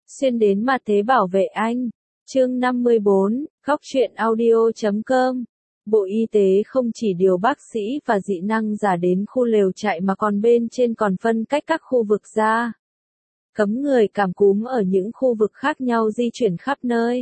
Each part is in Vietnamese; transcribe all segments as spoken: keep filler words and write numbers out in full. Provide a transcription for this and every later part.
Xuyên đến mà thế bảo vệ anh. Chương năm mươi bốn, Góc truyện audio chấm com. Bộ Y tế không chỉ điều bác sĩ và dị năng giả đến khu lều trại mà còn bên trên còn phân cách các khu vực ra. Cấm người cảm cúm ở những khu vực khác nhau di chuyển khắp nơi.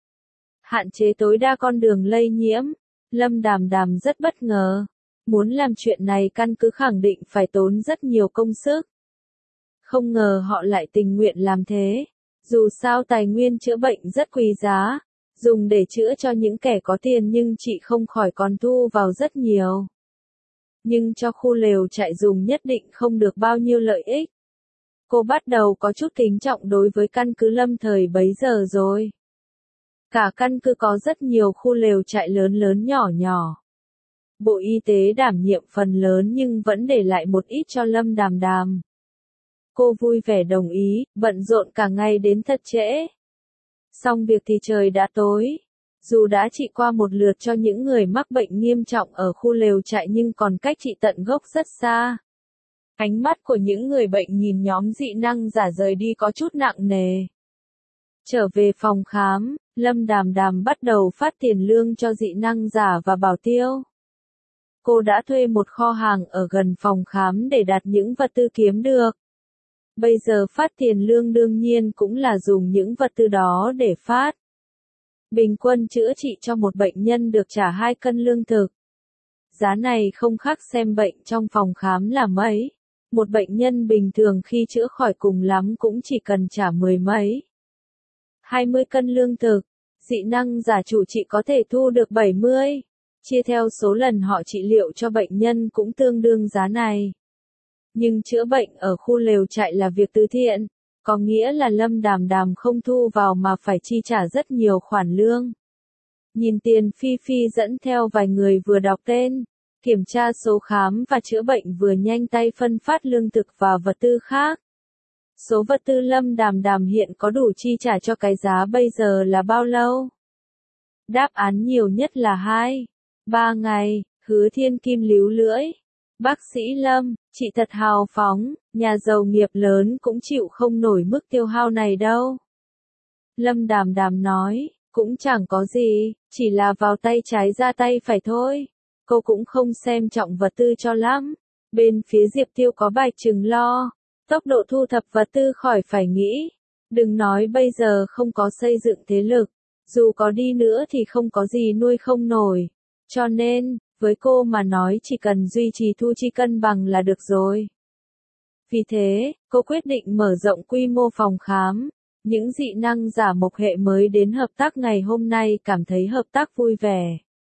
Hạn chế tối đa con đường lây nhiễm. Lâm Đàm Đàm rất bất ngờ. Muốn làm chuyện này căn cứ khẳng định phải tốn rất nhiều công sức. Không ngờ họ lại tình nguyện làm thế. Dù sao tài nguyên chữa bệnh rất quý giá, dùng để chữa cho những kẻ có tiền nhưng chị không khỏi còn thu vào rất nhiều. Nhưng cho khu lều trại dùng nhất định không được bao nhiêu lợi ích. Cô bắt đầu có chút kính trọng đối với căn cứ Lâm thời bấy giờ rồi. Cả căn cứ có rất nhiều khu lều trại lớn lớn nhỏ nhỏ. Bộ Y tế đảm nhiệm phần lớn nhưng vẫn để lại một ít cho Lâm Đàm Đàm. Cô vui vẻ đồng ý, bận rộn cả ngày đến thật trễ. Xong việc thì trời đã tối. Dù đã trị qua một lượt cho những người mắc bệnh nghiêm trọng ở khu lều trại nhưng còn cách trị tận gốc rất xa. Ánh mắt của những người bệnh nhìn nhóm dị năng giả rời đi có chút nặng nề. Trở về phòng khám, Lâm Đàm Đàm bắt đầu phát tiền lương cho dị năng giả và bảo tiêu. Cô đã thuê một kho hàng ở gần phòng khám để đặt những vật tư kiếm được. Bây giờ phát tiền lương đương nhiên cũng là dùng những vật tư đó để phát. Bình quân chữa trị cho một bệnh nhân được trả hai cân lương thực. Giá này không khác xem bệnh trong phòng khám là mấy. Một bệnh nhân bình thường khi chữa khỏi cùng lắm cũng chỉ cần trả mười mấy. hai mươi cân lương thực, dị năng giả chủ trị có thể thu được bảy mươi. Chia theo số lần họ trị liệu cho bệnh nhân cũng tương đương giá này. Nhưng chữa bệnh ở khu lều trại là việc từ thiện, có nghĩa là Lâm Đàm Đàm không thu vào mà phải chi trả rất nhiều khoản lương. Nhìn tiền Phi Phi dẫn theo vài người vừa đọc tên, kiểm tra số khám và chữa bệnh vừa nhanh tay phân phát lương thực và vật tư khác. Số vật tư Lâm Đàm Đàm hiện có đủ chi trả cho cái giá bây giờ là bao lâu? Đáp án nhiều nhất là hai, ba ngày. Hứa Thiên Kim líu lưỡi. Bác sĩ Lâm, chị thật hào phóng, nhà giàu nghiệp lớn cũng chịu không nổi mức tiêu hao này đâu. Lâm Đàm Đàm nói, cũng chẳng có gì, chỉ là vào tay trái ra tay phải thôi. Cô cũng không xem trọng vật tư cho lắm. Bên phía Diệp Tiêu có Bạch Trừng lo, tốc độ thu thập vật tư khỏi phải nghĩ. Đừng nói bây giờ không có xây dựng thế lực, dù có đi nữa thì không có gì nuôi không nổi. Cho nên, với cô mà nói chỉ cần duy trì thu chi cân bằng là được rồi. Vì thế, cô quyết định mở rộng quy mô phòng khám. Những dị năng giả mộc hệ mới đến hợp tác ngày hôm nay cảm thấy hợp tác vui vẻ.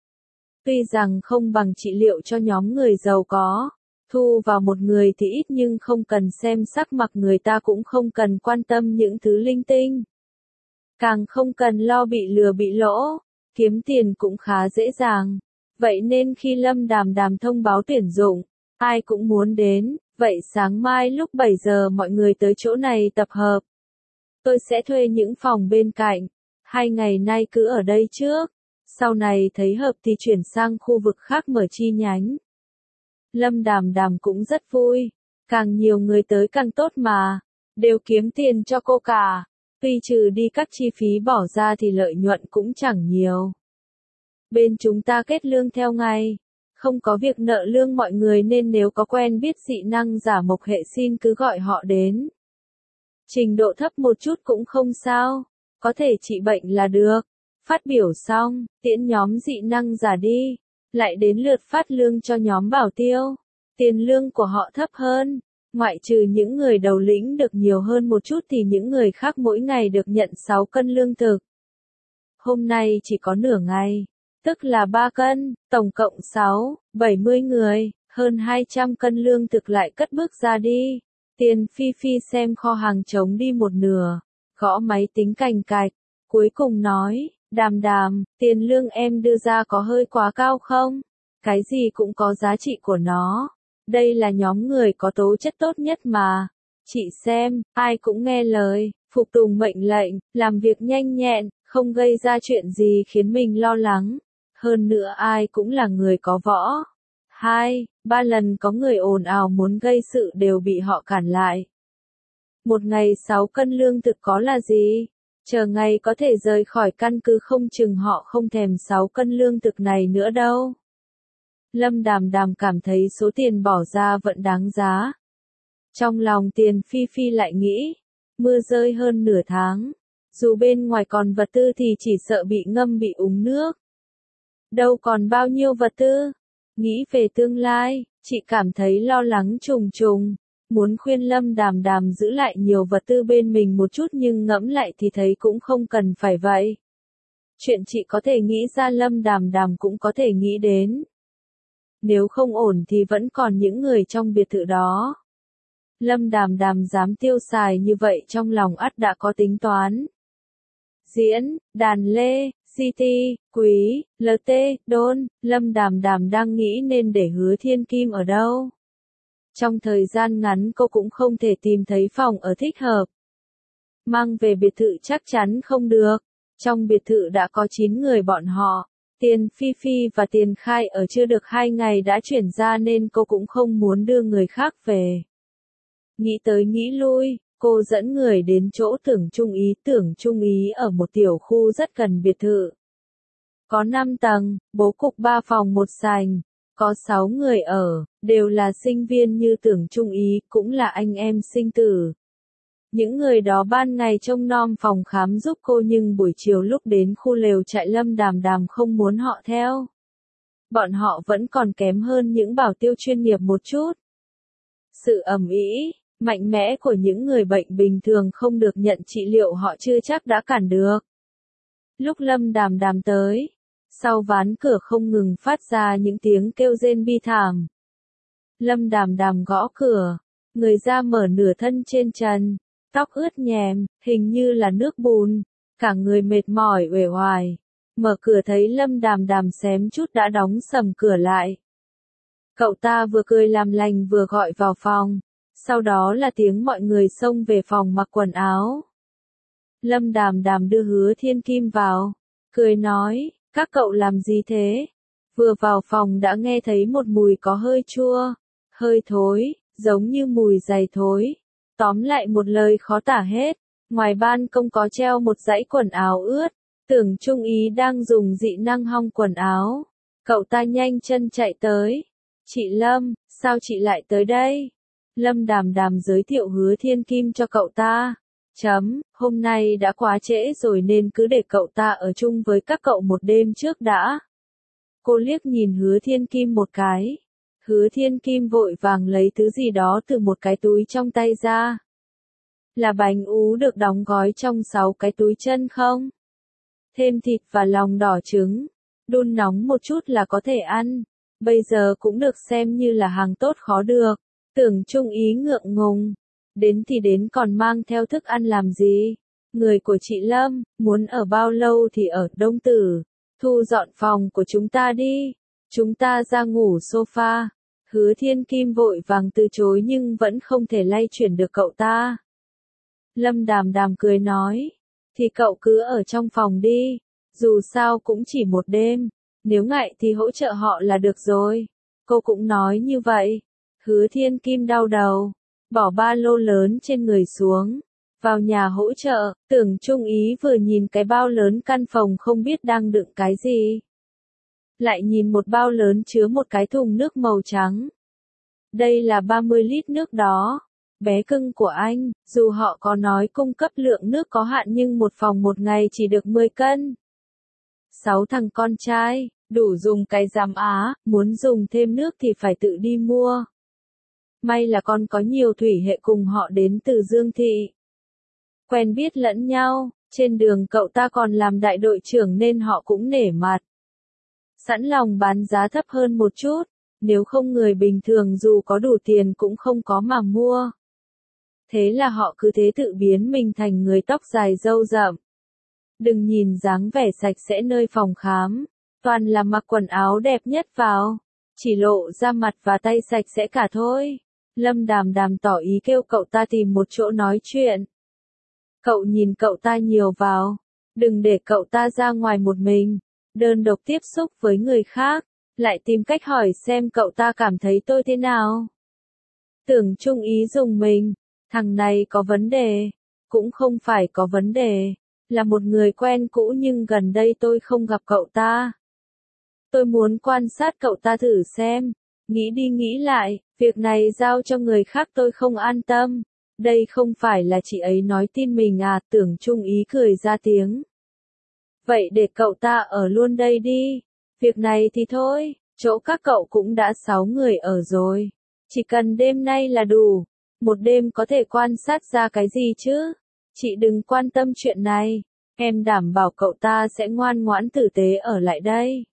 Tuy rằng không bằng trị liệu cho nhóm người giàu có, thu vào một người thì ít nhưng không cần xem sắc mặt người ta cũng không cần quan tâm những thứ linh tinh. Càng không cần lo bị lừa bị lỗ, kiếm tiền cũng khá dễ dàng. Vậy nên khi Lâm Đàm Đàm thông báo tuyển dụng, ai cũng muốn đến, vậy sáng mai lúc bảy giờ mọi người tới chỗ này tập hợp. Tôi sẽ thuê những phòng bên cạnh, hai ngày nay cứ ở đây trước, sau này thấy hợp thì chuyển sang khu vực khác mở chi nhánh. Lâm Đàm Đàm cũng rất vui, càng nhiều người tới càng tốt mà, đều kiếm tiền cho cô cả, tuy trừ đi các chi phí bỏ ra thì lợi nhuận cũng chẳng nhiều. Bên chúng ta kết lương theo ngày, không có việc nợ lương mọi người nên nếu có quen biết dị năng giả mộc hệ xin cứ gọi họ đến. Trình độ thấp một chút cũng không sao, có thể trị bệnh là được. Phát biểu xong, tiễn nhóm dị năng giả đi, lại đến lượt phát lương cho nhóm bảo tiêu. Tiền lương của họ thấp hơn, ngoại trừ những người đầu lĩnh được nhiều hơn một chút thì những người khác mỗi ngày được nhận sáu cân lương thực. Hôm nay chỉ có nửa ngày. Tức là ba cân, tổng cộng sáu, bảy mươi người, hơn hai trăm cân lương thực lại cất bước ra đi. Tiền Phi Phi xem kho hàng trống đi một nửa, gõ máy tính cành cạch, cuối cùng nói, Đàm Đàm, tiền lương em đưa ra có hơi quá cao không? Cái gì cũng có giá trị của nó. Đây là nhóm người có tố chất tốt nhất mà. Chị xem, ai cũng nghe lời, phục tùng mệnh lệnh, làm việc nhanh nhẹn, không gây ra chuyện gì khiến mình lo lắng. Hơn nữa ai cũng là người có võ. Hai, ba lần có người ồn ào muốn gây sự đều bị họ cản lại. Một ngày sáu cân lương thực có là gì? Chờ ngày có thể rời khỏi căn cứ không chừng họ không thèm sáu cân lương thực này nữa đâu. Lâm Đàm Đàm cảm thấy số tiền bỏ ra vẫn đáng giá. Trong lòng Tiền Phi Phi lại nghĩ, mưa rơi hơn nửa tháng, dù bên ngoài còn vật tư thì chỉ sợ bị ngâm bị úng nước. Đâu còn bao nhiêu vật tư? Nghĩ về tương lai, chị cảm thấy lo lắng trùng trùng, muốn khuyên Lâm Đàm Đàm giữ lại nhiều vật tư bên mình một chút nhưng ngẫm lại thì thấy cũng không cần phải vậy. Chuyện chị có thể nghĩ ra Lâm Đàm Đàm cũng có thể nghĩ đến. Nếu không ổn thì vẫn còn những người trong biệt thự đó. Lâm Đàm Đàm dám tiêu xài như vậy trong lòng ắt đã có tính toán. Diễn, Đàn Lê, xê tê, Quý, lờ tê, Đôn, Lâm Đàm Đàm đang nghĩ nên để Hứa Thiên Kim ở đâu. Trong thời gian ngắn cô cũng không thể tìm thấy phòng ở thích hợp. Mang về biệt thự chắc chắn không được. Trong biệt thự đã có chín người bọn họ. Tiền Phi Phi và Tiền Khai ở chưa được hai ngày đã chuyển ra nên cô cũng không muốn đưa người khác về. Nghĩ tới nghĩ lui, cô dẫn người đến chỗ Tưởng Trung Ý. Tưởng Trung Ý ở một tiểu khu rất gần biệt thự. Có năm tầng, bố cục ba phòng một sành, có sáu người ở, đều là sinh viên như Tưởng Trung Ý, cũng là anh em sinh tử. Những người đó ban ngày trông nom phòng khám giúp cô nhưng buổi chiều lúc đến khu lều trại Lâm Đàm Đàm không muốn họ theo. Bọn họ vẫn còn kém hơn những bảo tiêu chuyên nghiệp một chút. Sự ầm ĩ, mạnh mẽ của những người bệnh bình thường không được nhận trị liệu họ chưa chắc đã cản được. Lúc Lâm Đàm Đàm tới, sau ván cửa không ngừng phát ra những tiếng kêu rên bi thảm. Lâm Đàm Đàm gõ cửa, người ra mở nửa thân trên trần, tóc ướt nhèm, hình như là nước bùn, cả người mệt mỏi uể oải. Mở cửa thấy Lâm Đàm Đàm xém chút đã đóng sầm cửa lại. Cậu ta vừa cười làm lành vừa gọi vào phòng, sau đó là tiếng mọi người xông về phòng mặc quần áo. Lâm Đàm Đàm đưa Hứa Thiên Kim vào, cười nói, các cậu làm gì thế? Vừa vào phòng đã nghe thấy một mùi có hơi chua, hơi thối, giống như mùi giày thối. Tóm lại một lời khó tả hết, ngoài ban công có treo một dãy quần áo ướt, Tưởng Trung Ý đang dùng dị năng hong quần áo. Cậu ta nhanh chân chạy tới. Chị Lâm, sao chị lại tới đây? Lâm Đàm Đàm giới thiệu Hứa Thiên Kim cho cậu ta. Chấm, hôm nay đã quá trễ rồi nên cứ để cậu ta ở chung với các cậu một đêm trước đã. Cô liếc nhìn Hứa Thiên Kim một cái. Hứa Thiên Kim vội vàng lấy thứ gì đó từ một cái túi trong tay ra. Là bánh ú được đóng gói trong sáu cái túi chân không? Thêm thịt và lòng đỏ trứng. Đun nóng một chút là có thể ăn. Bây giờ cũng được xem như là hàng tốt khó được. Tưởng Trung Ý ngượng ngùng. Đến thì đến còn mang theo thức ăn làm gì? Người của chị Lâm, muốn ở bao lâu thì ở. Đông Tử, thu dọn phòng của chúng ta đi. Chúng ta ra ngủ sofa. Hứa Thiên Kim vội vàng từ chối nhưng vẫn không thể lay chuyển được cậu ta. Lâm Đàm Đàm cười nói, thì cậu cứ ở trong phòng đi, dù sao cũng chỉ một đêm, nếu ngại thì hỗ trợ họ là được rồi. Cô cũng nói như vậy. Hứa Thiên Kim đau đầu, bỏ ba lô lớn trên người xuống, vào nhà hỗ trợ. Tưởng Trung Ý vừa nhìn cái bao lớn căn phòng không biết đang đựng cái gì. Lại nhìn một bao lớn chứa một cái thùng nước màu trắng. Đây là ba mươi lít nước đó. Bé cưng của anh, dù họ có nói cung cấp lượng nước có hạn nhưng một phòng một ngày chỉ được mười cân. Sáu thằng con trai, đủ dùng cái giám á, muốn dùng thêm nước thì phải tự đi mua. May là con có nhiều thủy hệ cùng họ đến từ Dương Thị. Quen biết lẫn nhau, trên đường cậu ta còn làm đại đội trưởng nên họ cũng nể mặt. Sẵn lòng bán giá thấp hơn một chút, nếu không người bình thường dù có đủ tiền cũng không có mà mua. Thế là họ cứ thế tự biến mình thành người tóc dài râu rậm. Đừng nhìn dáng vẻ sạch sẽ nơi phòng khám, toàn là mặc quần áo đẹp nhất vào, chỉ lộ ra mặt và tay sạch sẽ cả thôi. Lâm Đàm Đàm tỏ ý kêu cậu ta tìm một chỗ nói chuyện. Cậu nhìn cậu ta nhiều vào, đừng để cậu ta ra ngoài một mình, đơn độc tiếp xúc với người khác, lại tìm cách hỏi xem cậu ta cảm thấy tôi thế nào. Tưởng Trung Ý dùng mình, Thằng này có vấn đề. Cũng không phải có vấn đề. Là một người quen cũ nhưng gần đây tôi không gặp cậu ta. Tôi muốn quan sát cậu ta thử xem. Nghĩ đi nghĩ lại, việc này giao cho người khác tôi không an tâm. Đây không phải là chị ấy nói tin mình à, Tưởng Trung Ý cười ra tiếng. Vậy để cậu ta ở luôn đây đi. Việc này thì thôi, chỗ các cậu cũng đã sáu người ở rồi. Chỉ cần đêm nay là đủ. Một đêm có thể quan sát ra cái gì chứ? Chị đừng quan tâm chuyện này. Em đảm bảo cậu ta sẽ ngoan ngoãn tử tế ở lại đây.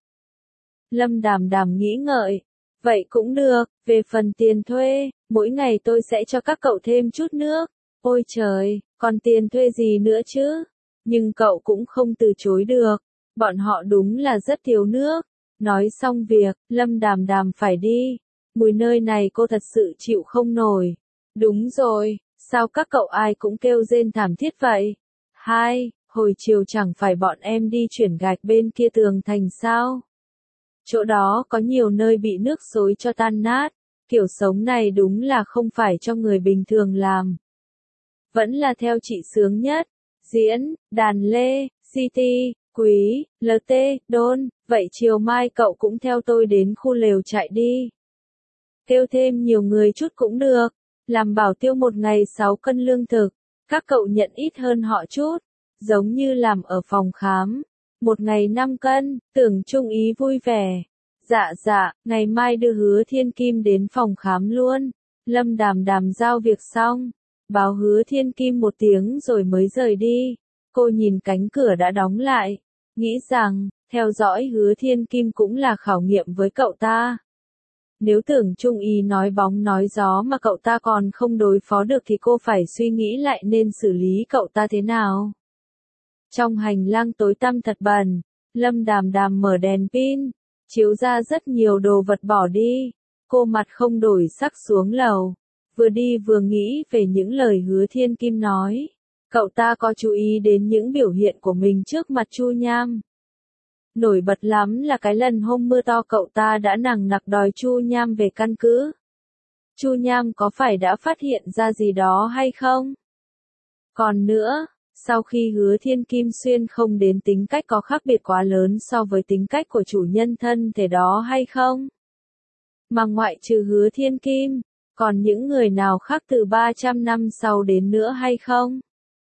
Lâm Đàm Đàm nghĩ ngợi. Vậy cũng được, về phần tiền thuê, mỗi ngày tôi sẽ cho các cậu thêm chút nước. Ôi trời, còn tiền thuê gì nữa chứ? Nhưng cậu cũng không từ chối được. Bọn họ đúng là rất thiếu nước. Nói xong việc, Lâm Đàm Đàm phải đi. Mùi nơi này cô thật sự chịu không nổi. Đúng rồi, sao các cậu ai cũng kêu rên thảm thiết vậy? Hai, hồi chiều chẳng phải bọn em đi chuyển gạch bên kia tường thành sao? Chỗ đó có nhiều nơi bị nước xối cho tan nát. Kiểu sống này đúng là không phải cho người bình thường làm. Vẫn là theo chị sướng nhất. Diễn, Đàn Lê, xê tê, Quý, lờ tê, Đôn. Vậy chiều mai cậu cũng theo tôi đến khu lều trại đi. Kêu thêm nhiều người chút cũng được. Làm bảo tiêu một ngày sáu cân lương thực. Các cậu nhận ít hơn họ chút. Giống như làm ở phòng khám. Một ngày năm cân, Tưởng Trung Ý vui vẻ. Dạ dạ, ngày mai đưa Hứa Thiên Kim đến phòng khám luôn. Lâm Đàm Đàm giao việc xong. Báo Hứa Thiên Kim một tiếng rồi mới rời đi. Cô nhìn cánh cửa đã đóng lại. Nghĩ rằng, theo dõi Hứa Thiên Kim cũng là khảo nghiệm với cậu ta. Nếu Tưởng Trung Ý nói bóng nói gió mà cậu ta còn không đối phó được thì cô phải suy nghĩ lại nên xử lý cậu ta thế nào. Trong hành lang tối tăm thật bẩn, Lâm Đàm Đàm mở đèn pin, chiếu ra rất nhiều đồ vật bỏ đi. Cô mặt không đổi sắc xuống lầu, vừa đi vừa nghĩ về những lời Hứa Thiên Kim nói. Cậu ta có chú ý đến những biểu hiện của mình trước mặt Chu Nham. Nổi bật lắm là cái lần hôm mưa to cậu ta đã nằng nặc đòi Chu Nham về căn cứ. Chu Nham có phải đã phát hiện ra gì đó hay không? Còn nữa, sau khi Hứa Thiên Kim xuyên không đến tính cách có khác biệt quá lớn so với tính cách của chủ nhân thân thể đó hay không? Mà ngoại trừ Hứa Thiên Kim, còn những người nào khác từ ba trăm năm sau đến nữa hay không?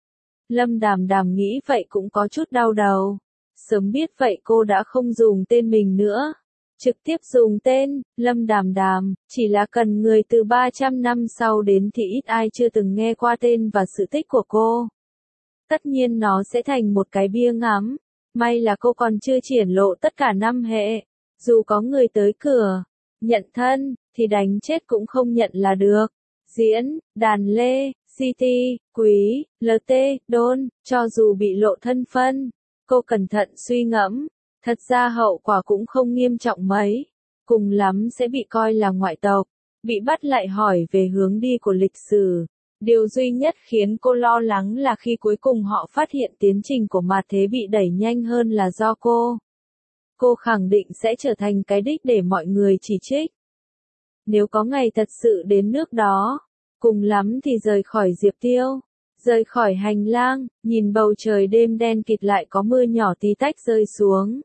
Lâm Đàm Đàm nghĩ vậy cũng có chút đau đầu. Sớm biết vậy cô đã không dùng tên mình nữa. Trực tiếp dùng tên, Lâm Đàm Đàm, chỉ là cần người từ ba trăm năm sau đến thì ít ai chưa từng nghe qua tên và sự tích của cô. Tất nhiên nó sẽ thành một cái bia ngắm. May là cô còn chưa triển lộ tất cả năm hệ. Dù có người tới cửa, nhận thân, thì đánh chết cũng không nhận là được. Diễn, Đàn Lê, xê tê, Quý, lờ tê, Đôn, cho dù bị lộ thân phân, cô cẩn thận suy ngẫm. Thật ra hậu quả cũng không nghiêm trọng mấy. Cùng lắm sẽ bị coi là ngoại tộc. Bị bắt lại hỏi về hướng đi của lịch sử. Điều duy nhất khiến cô lo lắng là khi cuối cùng họ phát hiện tiến trình của mạt thế bị đẩy nhanh hơn là do cô. Cô khẳng định sẽ trở thành cái đích để mọi người chỉ trích. Nếu có ngày thật sự đến nước đó, cùng lắm thì rời khỏi Diệp Tiêu, rời khỏi hành lang, nhìn bầu trời đêm đen kịt lại có mưa nhỏ tí tách rơi xuống.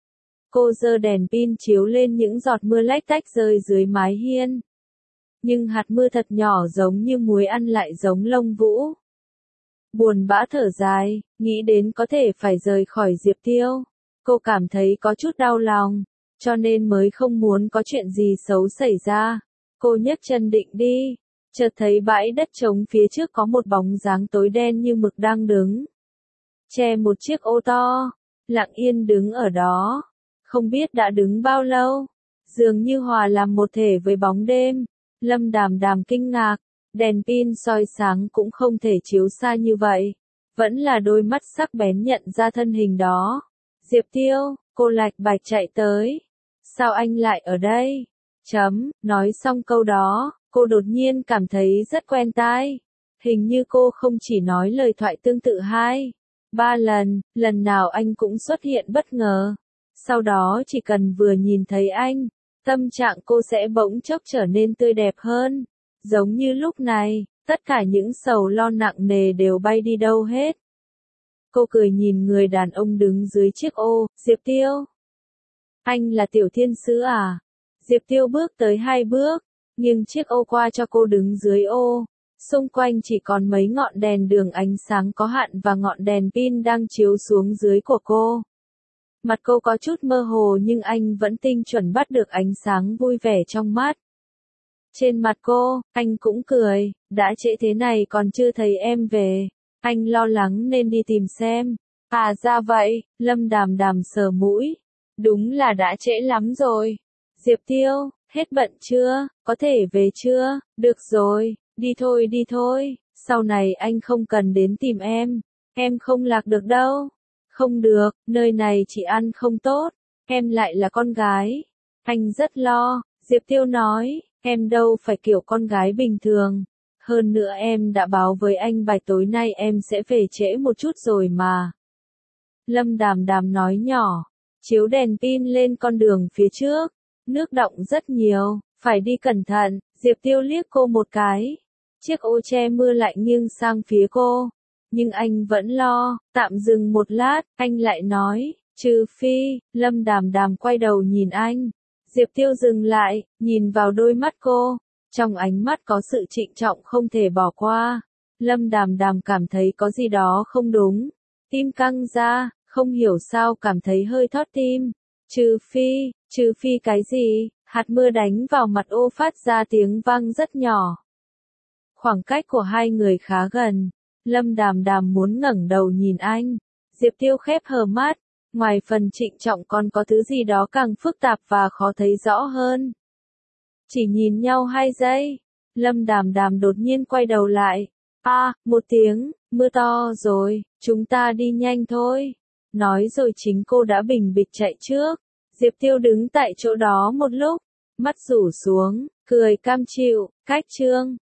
Cô giơ đèn pin chiếu lên những giọt mưa lách tách rơi dưới mái hiên. Nhưng hạt mưa thật nhỏ giống như muối ăn lại giống lông vũ. Buồn bã thở dài, nghĩ đến có thể phải rời khỏi Diệp Tiêu. Cô cảm thấy có chút đau lòng, cho nên mới không muốn có chuyện gì xấu xảy ra. Cô nhấc chân định đi, chợt thấy bãi đất trống phía trước có một bóng dáng tối đen như mực đang đứng. Che một chiếc ô to, lặng yên đứng ở đó. Không biết đã đứng bao lâu, dường như hòa làm một thể với bóng đêm. Lâm Đàm Đàm kinh ngạc, đèn pin soi sáng cũng không thể chiếu xa như vậy. Vẫn là đôi mắt sắc bén nhận ra thân hình đó. Diệp Tiêu, cô lạch bạch chạy tới. Sao anh lại ở đây? Chấm, nói xong câu đó, cô đột nhiên cảm thấy rất quen tai. Hình như cô không chỉ nói lời thoại tương tự hai, ba lần, lần nào anh cũng xuất hiện bất ngờ. Sau đó chỉ cần vừa nhìn thấy anh, tâm trạng cô sẽ bỗng chốc trở nên tươi đẹp hơn. Giống như lúc này, tất cả những sầu lo nặng nề đều bay đi đâu hết. Cô cười nhìn người đàn ông đứng dưới chiếc ô, Diệp Tiêu. Anh là Tiểu Thiên Sứ à? Diệp Tiêu bước tới hai bước, nghiêng chiếc ô qua cho cô đứng dưới ô. Xung quanh chỉ còn mấy ngọn đèn đường ánh sáng có hạn và ngọn đèn pin đang chiếu xuống dưới của cô. Mặt cô có chút mơ hồ nhưng anh vẫn tinh chuẩn bắt được ánh sáng vui vẻ trong mắt. Trên mặt cô, anh cũng cười, đã trễ thế này còn chưa thấy em về. Anh lo lắng nên đi tìm xem. À ra vậy, Lâm Đàm Đàm sờ mũi. Đúng là đã trễ lắm rồi. Diệp Tiêu, hết bận chưa, có thể về chưa? Được rồi, đi thôi đi thôi, sau này anh không cần đến tìm em. Em không lạc được đâu. Không được, nơi này chị ăn không tốt, em lại là con gái. Anh rất lo, Diệp Tiêu nói, em đâu phải kiểu con gái bình thường. Hơn nữa em đã báo với anh bài tối nay em sẽ về trễ một chút rồi mà. Lâm Đàm Đàm nói nhỏ, chiếu đèn pin lên con đường phía trước, nước đọng rất nhiều, phải đi cẩn thận. Diệp Tiêu liếc cô một cái, chiếc ô che mưa lại nghiêng sang phía cô. Nhưng anh vẫn lo, tạm dừng một lát, anh lại nói, trừ phi. Lâm Đàm Đàm quay đầu nhìn anh. Diệp Tiêu dừng lại, nhìn vào đôi mắt cô. Trong ánh mắt có sự trịnh trọng không thể bỏ qua. Lâm Đàm Đàm cảm thấy có gì đó không đúng. Tim căng ra, không hiểu sao cảm thấy hơi thót tim. Trừ phi, trừ phi cái gì? Hạt mưa đánh vào mặt ô phát ra tiếng vang rất nhỏ. Khoảng cách của hai người khá gần. Lâm Đàm Đàm muốn ngẩng đầu nhìn anh. Diệp Tiêu khép hờ mắt. Ngoài phần trịnh trọng còn có thứ gì đó càng phức tạp và khó thấy rõ hơn. Chỉ nhìn nhau hai giây. Lâm Đàm Đàm đột nhiên quay đầu lại. À, một tiếng, mưa to rồi, chúng ta đi nhanh thôi. Nói rồi chính cô đã bình bịch chạy trước. Diệp Tiêu đứng tại chỗ đó một lúc, mắt rủ xuống, cười cam chịu, cách chương.